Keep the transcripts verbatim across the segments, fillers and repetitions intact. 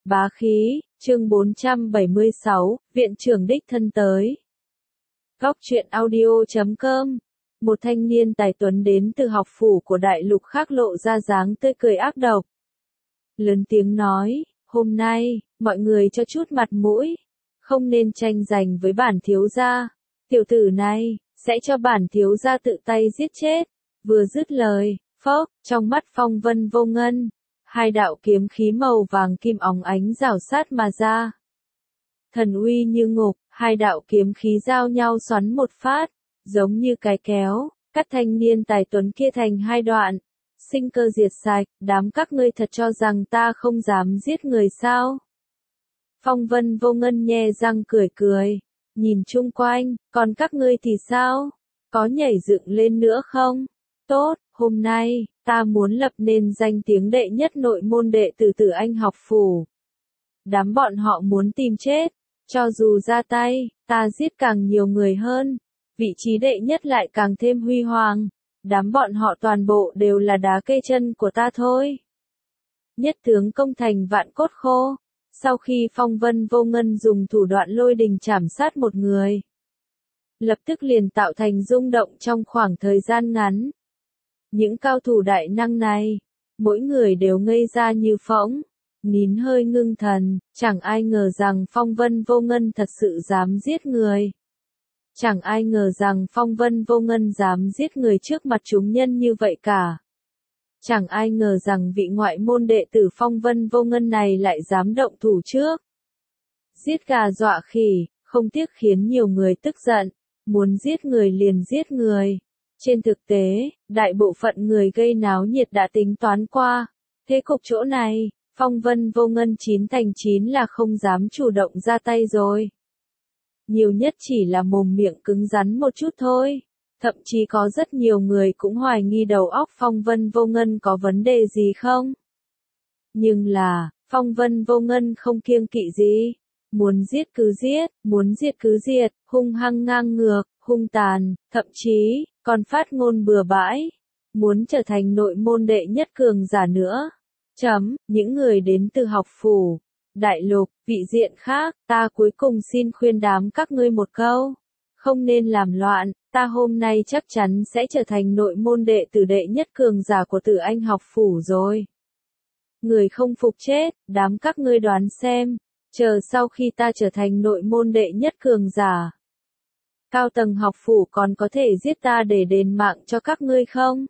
Bá khí, chương bốn trăm bảy mươi sáu, viện trưởng đích thân tới. Góc truyện audio chấm com. Một thanh niên tài tuấn đến từ học phủ của đại lục khác lộ ra dáng tươi cười ác độc. Lớn tiếng nói, hôm nay, mọi người cho chút mặt mũi, không nên tranh giành với bản thiếu gia. Tiểu tử này, sẽ cho bản thiếu gia tự tay giết chết. Vừa dứt lời, phốc, trong mắt Phong Vân Vô Ngân, hai đạo kiếm khí màu vàng kim óng ánh rảo sát mà ra. Thần uy như ngục, hai đạo kiếm khí giao nhau xoắn một phát, giống như cái kéo, cắt thanh niên tài tuấn kia thành hai đoạn. Sinh cơ diệt sạch, đám các ngươi thật cho rằng ta không dám giết người sao? Phong Vân Vô Ngân nhe răng cười cười, nhìn chung quanh, còn các ngươi thì sao? Có nhảy dựng lên nữa không? Tốt, hôm nay, ta muốn lập nên danh tiếng đệ nhất nội môn đệ tử Tử Anh học phủ. Đám bọn họ muốn tìm chết, cho dù ra tay, ta giết càng nhiều người hơn, vị trí đệ nhất lại càng thêm huy hoàng. Đám bọn họ toàn bộ đều là đá kê chân của ta thôi. Nhất tướng công thành vạn cốt khô. Sau khi Phong Vân Vô Ngân dùng thủ đoạn lôi đình chảm sát một người, lập tức liền tạo thành rung động trong khoảng thời gian ngắn. Những cao thủ đại năng này, mỗi người đều ngây ra như phỗng, nín hơi ngưng thần, chẳng ai ngờ rằng Phong Vân Vô Ngân thật sự dám giết người. Chẳng ai ngờ rằng Phong Vân Vô Ngân dám giết người trước mặt chúng nhân như vậy cả. Chẳng ai ngờ rằng vị ngoại môn đệ tử Phong Vân Vô Ngân này lại dám động thủ trước. Giết gà dọa khỉ, không tiếc khiến nhiều người tức giận, muốn giết người liền giết người. Trên thực tế, đại bộ phận người gây náo nhiệt đã tính toán qua. Thế cục chỗ này, Phong Vân Vô Ngân chín thành chín là không dám chủ động ra tay rồi. Nhiều nhất chỉ là mồm miệng cứng rắn một chút thôi. Thậm chí có rất nhiều người cũng hoài nghi đầu óc Phong Vân Vô Ngân có vấn đề gì không. Nhưng là, Phong Vân Vô Ngân không kiêng kỵ gì. Muốn giết cứ giết, muốn diệt cứ diệt, hung hăng ngang ngược, hung tàn, thậm chí, còn phát ngôn bừa bãi. Muốn trở thành nội môn đệ nhất cường giả nữa. Chấm, những người đến từ học phủ, đại lục, vị diện khác, ta cuối cùng xin khuyên đám các ngươi một câu. Không nên làm loạn, ta hôm nay chắc chắn sẽ trở thành nội môn đệ tử đệ nhất cường giả của Tử Anh học phủ rồi. Người không phục chết, đám các ngươi đoán xem, chờ sau khi ta trở thành nội môn đệ nhất cường giả, cao tầng học phủ còn có thể giết ta để đền mạng cho các ngươi không?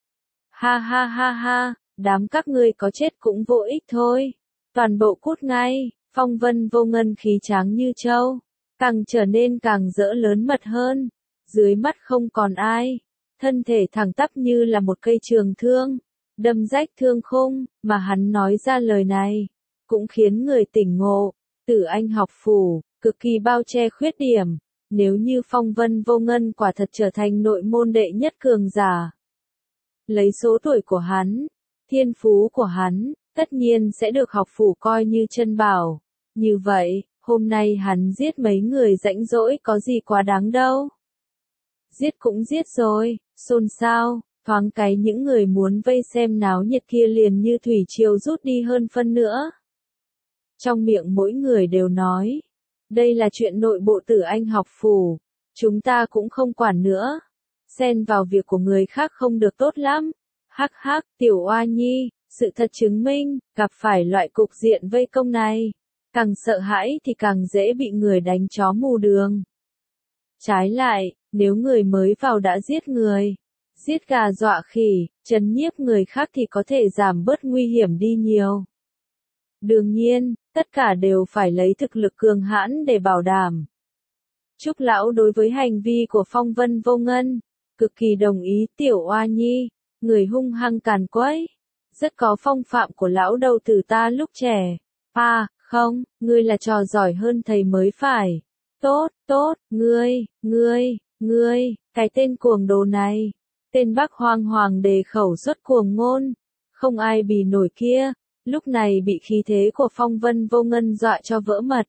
Ha ha ha ha, đám các ngươi có chết cũng vô ích thôi. Toàn bộ cút ngay. Phong Vân Vô Ngân khí tráng như trâu, càng trở nên càng rỡ lớn mật hơn. Dưới mắt không còn ai, thân thể thẳng tắp như là một cây trường thương, đâm rách thương khung, mà hắn nói ra lời này, cũng khiến người tỉnh ngộ. Tử Anh học phủ, cực kỳ bao che khuyết điểm. Nếu như Phong Vân Vô Ngân quả thật trở thành nội môn đệ nhất cường giả, lấy số tuổi của hắn, thiên phú của hắn, tất nhiên sẽ được học phủ coi như chân bảo. Như vậy, hôm nay hắn giết mấy người rãnh rỗi có gì quá đáng đâu. Giết cũng giết rồi, xôn xao, thoáng cái những người muốn vây xem náo nhiệt kia liền như thủy triều rút đi hơn phân nữa. Trong miệng mỗi người đều nói, đây là chuyện nội bộ Tử Anh học phủ, chúng ta cũng không quản nữa. Xen vào việc của người khác không được tốt lắm. Hắc hắc, tiểu oa nhi, sự thật chứng minh, gặp phải loại cục diện vây công này, càng sợ hãi thì càng dễ bị người đánh chó mù đường. Trái lại, nếu người mới vào đã giết người, giết gà dọa khỉ, trấn nhiếp người khác thì có thể giảm bớt nguy hiểm đi nhiều. Đương nhiên, tất cả đều phải lấy thực lực cường hãn để bảo đảm. Trúc lão đối với hành vi của Phong Vân Vô Ngân, cực kỳ đồng ý. Tiểu oa nhi, người hung hăng càn quấy, rất có phong phạm của lão đầu tử ta lúc trẻ. À, không, ngươi là trò giỏi hơn thầy mới phải. Tốt, tốt, ngươi, ngươi, ngươi, cái tên cuồng đồ này. Tên Bắc Hoang Hoàng đề khẩu xuất cuồng ngôn, không ai bì nổi kia, lúc này bị khí thế của Phong Vân Vô Ngân dọa cho vỡ mật.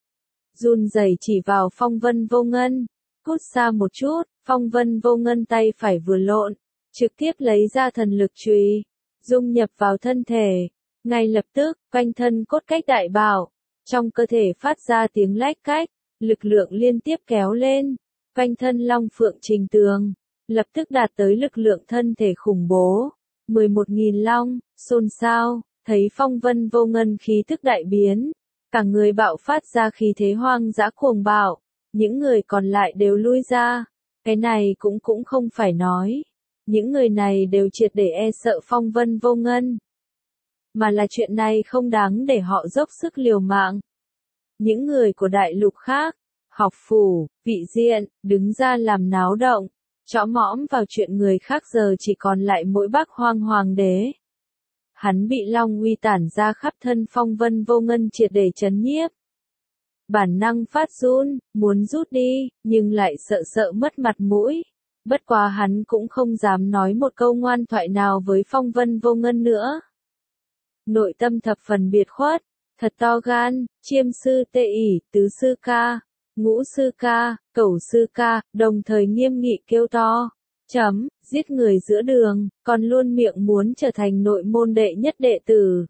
Run rẩy chỉ vào Phong Vân Vô Ngân, cút xa một chút. Phong Vân Vô Ngân tay phải vừa lộn, trực tiếp lấy ra thần lực chùy, dung nhập vào thân thể, Ngay lập tức, quanh thân cốt cách đại bạo, trong cơ thể phát ra tiếng lách cách, lực lượng liên tiếp kéo lên, quanh thân Long Phượng Trình Tường, lập tức đạt tới lực lượng thân thể khủng bố. mười một nghìn long, xôn xao, thấy phong vân vô ngân khí thức đại biến, cả người bạo phát ra khí thế hoang dã cuồng bạo, những người còn lại đều lui ra, cái này cũng cũng không phải nói, những người này đều triệt để e sợ phong vân vô ngân, mà là chuyện này không đáng để họ dốc sức liều mạng. Những người của đại lục khác, học phủ, vị diện, đứng ra làm náo động, chõ mõm vào chuyện người khác giờ chỉ còn lại mỗi Bắc Hoang Hoàng đế. Hắn bị long uy tản ra khắp thân phong vân vô ngân triệt để chấn nhiếp. Bản năng phát run, muốn rút đi, nhưng lại sợ sợ mất mặt mũi. Bất quá hắn cũng không dám nói một câu ngoan thoại nào với phong vân vô ngân nữa. Nội tâm thập phần biệt khuất, thật to gan, chiêm sư tê ỉ, tứ sư ca, ngũ sư ca, cẩu sư ca, đồng thời nghiêm nghị kêu to. Chấm, giết người giữa đường, còn luôn miệng muốn trở thành nội môn đệ nhất đệ tử.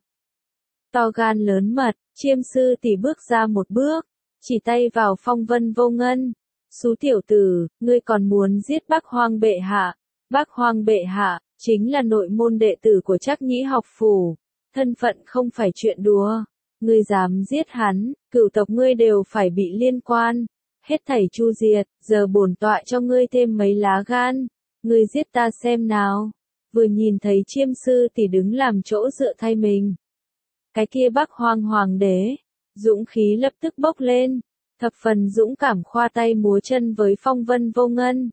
To gan lớn mật, chiêm sư tỷ bước ra một bước, chỉ tay vào phong vân vô ngân. Xú tiểu tử, ngươi còn muốn giết Bắc Hoang bệ hạ. Bắc Hoang bệ hạ, chính là nội môn đệ tử của Trắc Nhĩ học phủ. Thân phận không phải chuyện đùa. Ngươi dám giết hắn, cửu tộc ngươi đều phải bị liên quan. Hết thảy chu diệt, giờ bổn tọa cho ngươi thêm mấy lá gan. Ngươi giết ta xem nào. Vừa nhìn thấy chiêm sư tỷ đứng làm chỗ dựa thay mình. Cái kia Bắc Hoang Hoàng đế, dũng khí lập tức bốc lên. Thập phần dũng cảm khoa tay múa chân với phong vân vô ngân.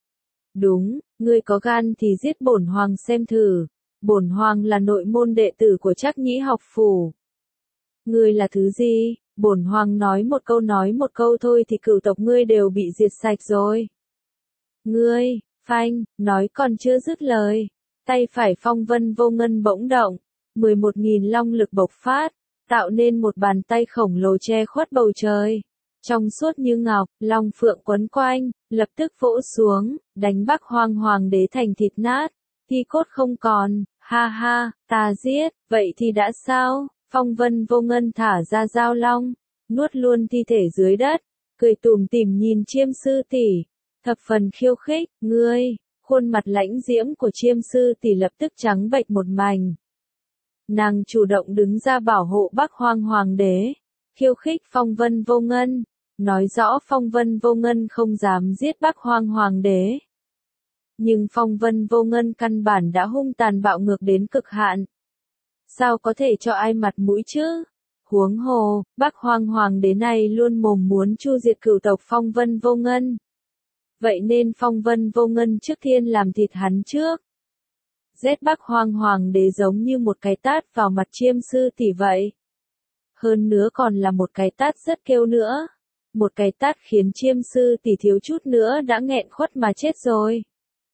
Đúng, ngươi có gan thì giết bổn hoàng xem thử. Bổn hoàng là nội môn đệ tử của Trắc Nhĩ học phủ. Ngươi là thứ gì? Bổn hoàng nói một câu nói một câu thôi thì cửu tộc ngươi đều bị diệt sạch rồi. Ngươi, phanh, nói còn chưa dứt lời. Tay phải phong vân vô ngân bỗng động. mười một nghìn long lực bộc phát, tạo nên một bàn tay khổng lồ che khuất bầu trời. Trong suốt như ngọc, long phượng quấn quanh, lập tức vỗ xuống, đánh Bắc Hoang Hoàng đế thành thịt nát, thi cốt không còn, ha ha, ta giết, vậy thì đã sao? Phong vân vô ngân thả ra dao long, nuốt luôn thi thể dưới đất, cười tủm tỉm nhìn chiêm sư tỷ, thập phần khiêu khích, ngươi, khuôn mặt lãnh diễm của chiêm sư tỷ lập tức trắng bệch một mảnh. Nàng chủ động đứng ra bảo hộ Bắc Hoang Hoàng đế, khiêu khích phong vân vô ngân. Nói rõ phong vân vô ngân không dám giết Bắc Hoang Hoàng đế. Nhưng phong vân vô ngân căn bản đã hung tàn bạo ngược đến cực hạn. Sao có thể cho ai mặt mũi chứ? Huống hồ, Bắc Hoang Hoàng đế này luôn mồm muốn chu diệt cửu tộc phong vân vô ngân. Vậy nên phong vân vô ngân trước tiên làm thịt hắn trước. Giết Bắc Hoang Hoàng đế giống như một cái tát vào mặt chiêm sư tỷ vậy. Hơn nữa còn là một cái tát rất kêu nữa. Một cái tát khiến chiêm sư tỷ thiếu chút nữa đã nghẹn khuất mà chết rồi.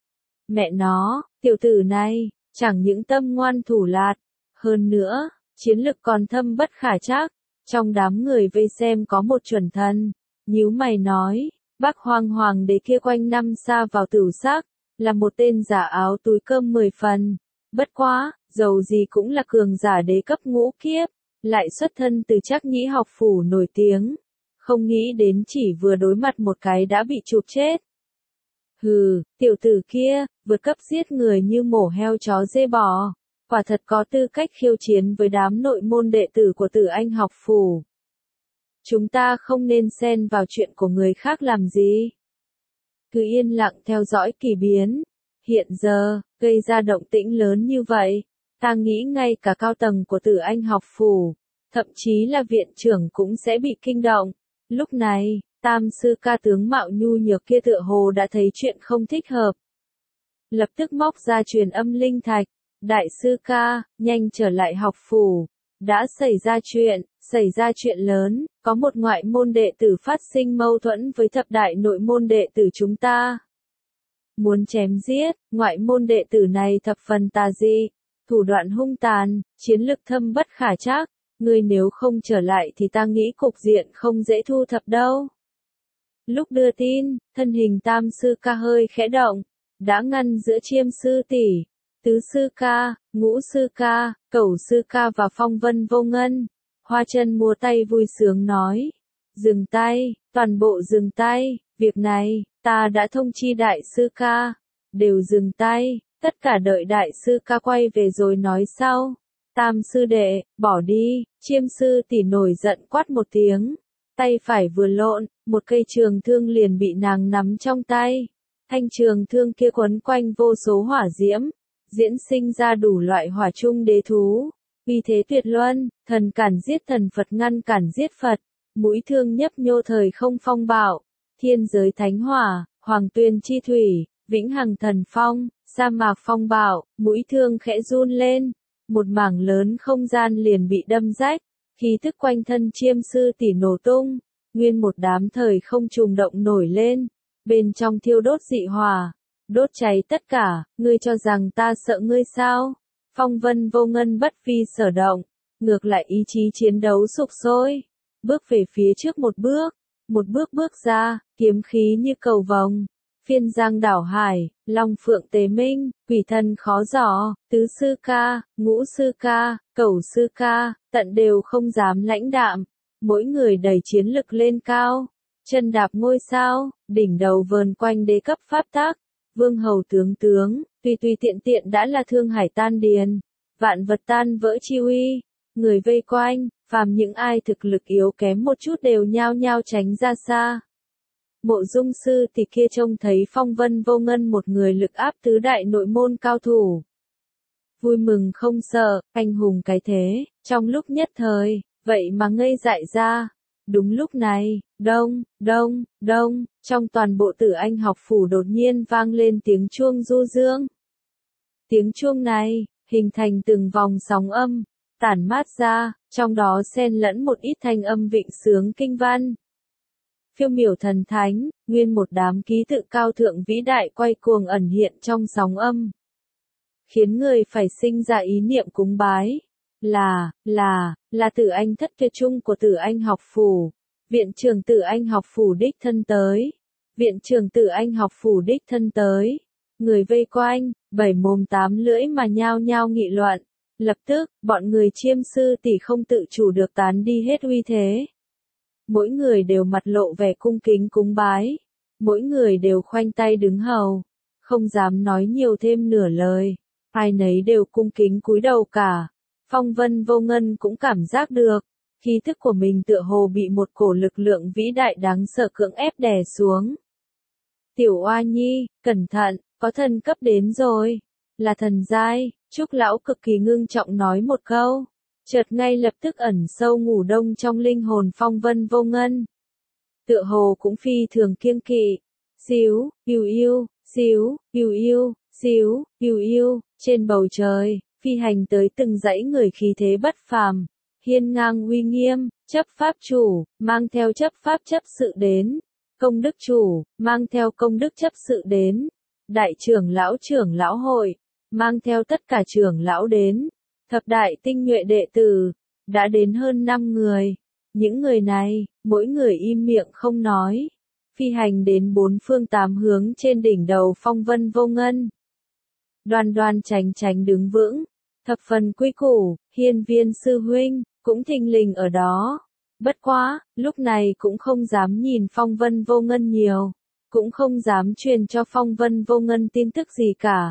Mẹ nó, tiểu tử này, chẳng những tâm ngoan thủ lạt, hơn nữa, chiến lực còn thâm bất khả trắc. Trong đám người vây xem có một chuẩn thần, nhíu mày nói, Bắc Hoang Hoàng đế kia quanh năm sa vào tửu sắc, là một tên giả áo túi cơm mười phần. Bất quá, dầu gì cũng là cường giả đế cấp ngũ kiếp, lại xuất thân từ Trắc Nhĩ học phủ nổi tiếng. Không nghĩ đến chỉ vừa đối mặt một cái đã bị chụp chết. Hừ, tiểu tử kia, vượt cấp giết người như mổ heo chó dê bò. Quả thật có tư cách khiêu chiến với đám nội môn đệ tử của Tử Anh học phủ. Chúng ta không nên xen vào chuyện của người khác làm gì. Cứ yên lặng theo dõi kỳ biến. Hiện giờ, gây ra động tĩnh lớn như vậy, ta nghĩ ngay cả cao tầng của Tử Anh học phủ, thậm chí là viện trưởng cũng sẽ bị kinh động. Lúc này, tam sư ca tướng mạo nhu nhược kia tựa hồ đã thấy chuyện không thích hợp. Lập tức móc ra truyền âm linh thạch. Đại sư ca, nhanh trở lại học phủ. Đã xảy ra chuyện, xảy ra chuyện lớn, có một ngoại môn đệ tử phát sinh mâu thuẫn với thập đại nội môn đệ tử chúng ta. Muốn chém giết, ngoại môn đệ tử này thập phần tà dị, thủ đoạn hung tàn, chiến lực thâm bất khả trắc. Ngươi nếu không trở lại thì ta nghĩ cục diện không dễ thu thập đâu. Lúc đưa tin, thân hình tam sư ca hơi khẽ động, đã ngăn giữa chiêm sư tỷ, tứ sư ca, ngũ sư ca, cẩu sư ca và phong vân vô ngân. Hoa chân múa tay vui sướng nói. Dừng tay, toàn bộ dừng tay, việc này, ta đã thông chi đại sư ca. Đều dừng tay, tất cả đợi đại sư ca quay về rồi nói sau. Tam sư đệ, bỏ đi, chiêm sư tỷ nổi giận quát một tiếng. Tay phải vừa lộn, một cây trường thương liền bị nàng nắm trong tay. Thanh trường thương kia quấn quanh vô số hỏa diễm, diễn sinh ra đủ loại hỏa chung đế thú. Vì thế tuyệt luân, thần cản giết thần Phật ngăn cản giết Phật, mũi thương nhấp nhô thời không phong bạo, thiên giới thánh hỏa, hoàng tuyền chi thủy, vĩnh hằng thần phong, sa mạc phong bạo, mũi thương khẽ run lên, một mảng lớn không gian liền bị đâm rách, khí thức quanh thân chiêm sư tỷ nổ tung, nguyên một đám thời không trùng động nổi lên, bên trong thiêu đốt dị hỏa, đốt cháy tất cả, ngươi cho rằng ta sợ ngươi sao? Phong vân vô ngân bất vi sở động, ngược lại ý chí chiến đấu sục sôi, bước về phía trước một bước, một bước bước ra, kiếm khí như cầu vồng, phiên giang đảo hải, long phượng tế minh, quỷ thần khó dò, tứ sư ca, ngũ sư ca, cẩu sư ca, tận đều không dám lãnh đạm, mỗi người đẩy chiến lực lên cao, chân đạp ngôi sao, đỉnh đầu vờn quanh đế cấp pháp tắc, vương hầu tướng tướng, tùy tùy tiện tiện đã là thương hải tan điền, vạn vật tan vỡ chi uy, người vây quanh, phàm những ai thực lực yếu kém một chút đều nhao nhao tránh ra xa. Mộ dung sư thì kia trông thấy phong vân vô ngân một người lực áp tứ đại nội môn cao thủ. Vui mừng không sợ, anh hùng cái thế, trong lúc nhất thời, vậy mà ngây dại ra. Đúng lúc này, đông, đông, đông, trong toàn bộ Tử Anh học phủ đột nhiên vang lên tiếng chuông du dương. Tiếng chuông này, hình thành từng vòng sóng âm, tản mát ra, trong đó xen lẫn một ít thanh âm vịnh sướng kinh văn. Phiêu miểu thần thánh, nguyên một đám ký tự cao thượng vĩ đại quay cuồng ẩn hiện trong sóng âm. Khiến người phải sinh ra ý niệm cúng bái. Là, là, là Tử Anh thất tuyệt trung của Tử Anh học phủ. Viện trưởng Tử Anh học phủ đích thân tới. Viện trưởng Tử Anh học phủ đích thân tới. Người vây quanh, bảy mồm tám lưỡi mà nhao nhao nghị luận. Lập tức, bọn người chiêm sư tỷ không tự chủ được tán đi hết uy thế. Mỗi người đều mặt lộ vẻ cung kính cúng bái. Mỗi người đều khoanh tay đứng hầu. Không dám nói nhiều thêm nửa lời. Ai nấy đều cung kính cúi đầu cả. Phong vân vô ngân cũng cảm giác được. Khí thức của mình tựa hồ bị một cổ lực lượng vĩ đại đáng sợ cưỡng ép đè xuống. Tiểu Oa Nhi, cẩn thận, có thần cấp đến rồi. Là thần giai, Trúc lão cực kỳ ngưng trọng nói một câu. Chợt ngay lập tức ẩn sâu ngủ đông trong linh hồn phong vân vô ngân. Tựa hồ cũng phi thường kiêng kỵ. Xíu, yêu yêu, xíu, yêu yêu, xíu, yêu yêu, trên bầu trời, phi hành tới từng dãy người khí thế bất phàm. Hiên ngang uy nghiêm, chấp pháp chủ, mang theo chấp pháp chấp sự đến. Công đức chủ, mang theo công đức chấp sự đến. Đại trưởng lão trưởng lão hội, mang theo tất cả trưởng lão đến. Thập đại tinh nhuệ đệ tử, đã đến hơn năm người. Những người này, mỗi người im miệng không nói. Phi hành đến bốn phương tám hướng trên đỉnh đầu phong vân vô ngân. Đoan đoan tránh tránh đứng vững. Thập phần quy củ, hiên viên sư huynh, cũng thình lình ở đó. Bất quá, lúc này cũng không dám nhìn phong vân vô ngân nhiều. Cũng không dám truyền cho phong vân vô ngân tin tức gì cả.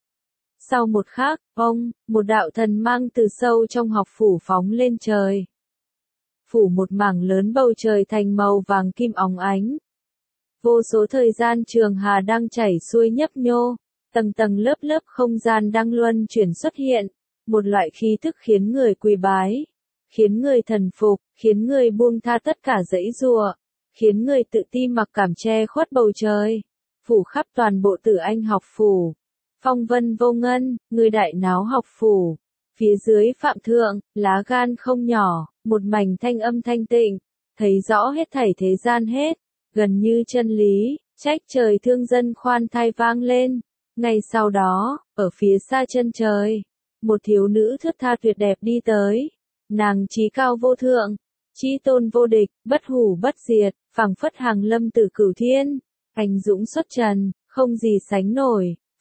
Sau một khắc, ông, một đạo thần mang từ sâu trong học phủ phóng lên trời. Phủ một mảng lớn bầu trời thành màu vàng kim óng ánh. Vô số thời gian trường hà đang chảy xuôi nhấp nhô, tầng tầng lớp lớp không gian đang luân chuyển xuất hiện, một loại khí thức khiến người quỳ bái, khiến người thần phục, khiến người buông tha tất cả dãy rùa, khiến người tự ti mặc cảm che khuất bầu trời, phủ khắp toàn bộ Tử Anh học phủ. Phong vân vô ngân, người đại náo học phủ. Phía dưới phạm thượng, lá gan không nhỏ, một mảnh thanh âm thanh tịnh, thấy rõ hết thảy thế gian hết, gần như chân lý, trách trời thương dân khoan thai vang lên. Ngay sau đó, ở phía xa chân trời, một thiếu nữ thướt tha tuyệt đẹp đi tới. Nàng trí cao vô thượng, chí tôn vô địch, bất hủ bất diệt, phảng phất hàng lâm từ cửu thiên, anh dũng xuất trần, không gì sánh nổi.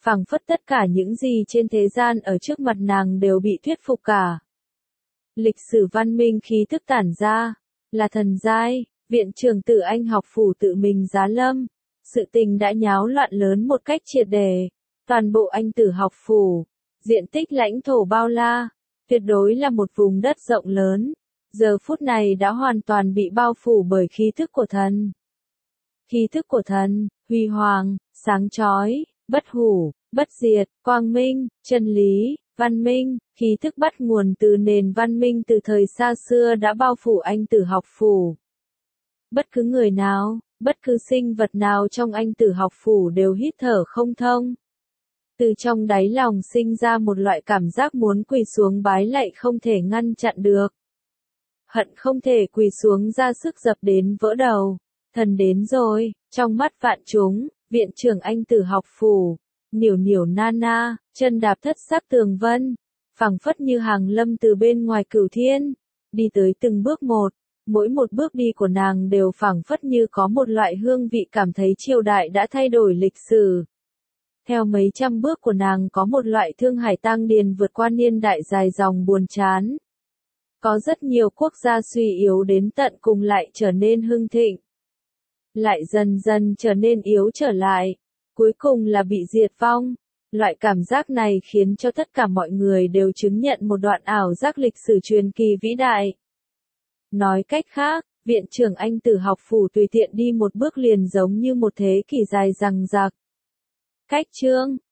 phảng phất tất cả những gì trên thế gian ở trước mặt nàng đều bị thuyết phục cả. Lịch sử văn minh khí thức tản ra, là thần giai, viện trưởng Tử Anh học phủ tự mình giá lâm. Sự tình đã nháo loạn lớn một cách triệt để. Toàn bộ Anh Tử học phủ, diện tích lãnh thổ bao la, tuyệt đối là một vùng đất rộng lớn. Giờ phút này đã hoàn toàn bị bao phủ bởi khí thức của thần. Khí thức của thần, huy hoàng, sáng chói, bất hủ, bất diệt, quang minh, chân lý, văn minh, khí thức bắt nguồn từ nền văn minh từ thời xa xưa đã bao phủ Anh Tử học phủ. Bất cứ người nào, bất cứ sinh vật nào trong Anh Tử học phủ đều hít thở không thông. Từ trong đáy lòng sinh ra một loại cảm giác muốn quỳ xuống bái lạy không thể ngăn chặn được. Hận không thể quỳ xuống ra sức dập đến vỡ đầu. Thần đến rồi, trong mắt vạn chúng, viện trưởng Anh Tử học phủ, Niểu Niểu Nana, chân đạp thất sắc tường vân, phảng phất như hàng lâm từ bên ngoài cửu thiên, đi tới từng bước một, mỗi một bước đi của nàng đều phảng phất như có một loại hương vị cảm thấy triều đại đã thay đổi lịch sử. Theo mấy trăm bước của nàng có một loại thương hải tang điền vượt qua niên đại dài dòng buồn chán. Có rất nhiều quốc gia suy yếu đến tận cùng lại trở nên hưng thịnh. Lại dần dần trở nên yếu trở lại. Cuối cùng là bị diệt vong. Loại cảm giác này khiến cho tất cả mọi người đều chứng nhận một đoạn ảo giác lịch sử truyền kỳ vĩ đại. Nói cách khác, viện trưởng Anh Tử học phủ tùy tiện đi một bước liền giống như một thế kỷ dài dằng dặc. Cách chương,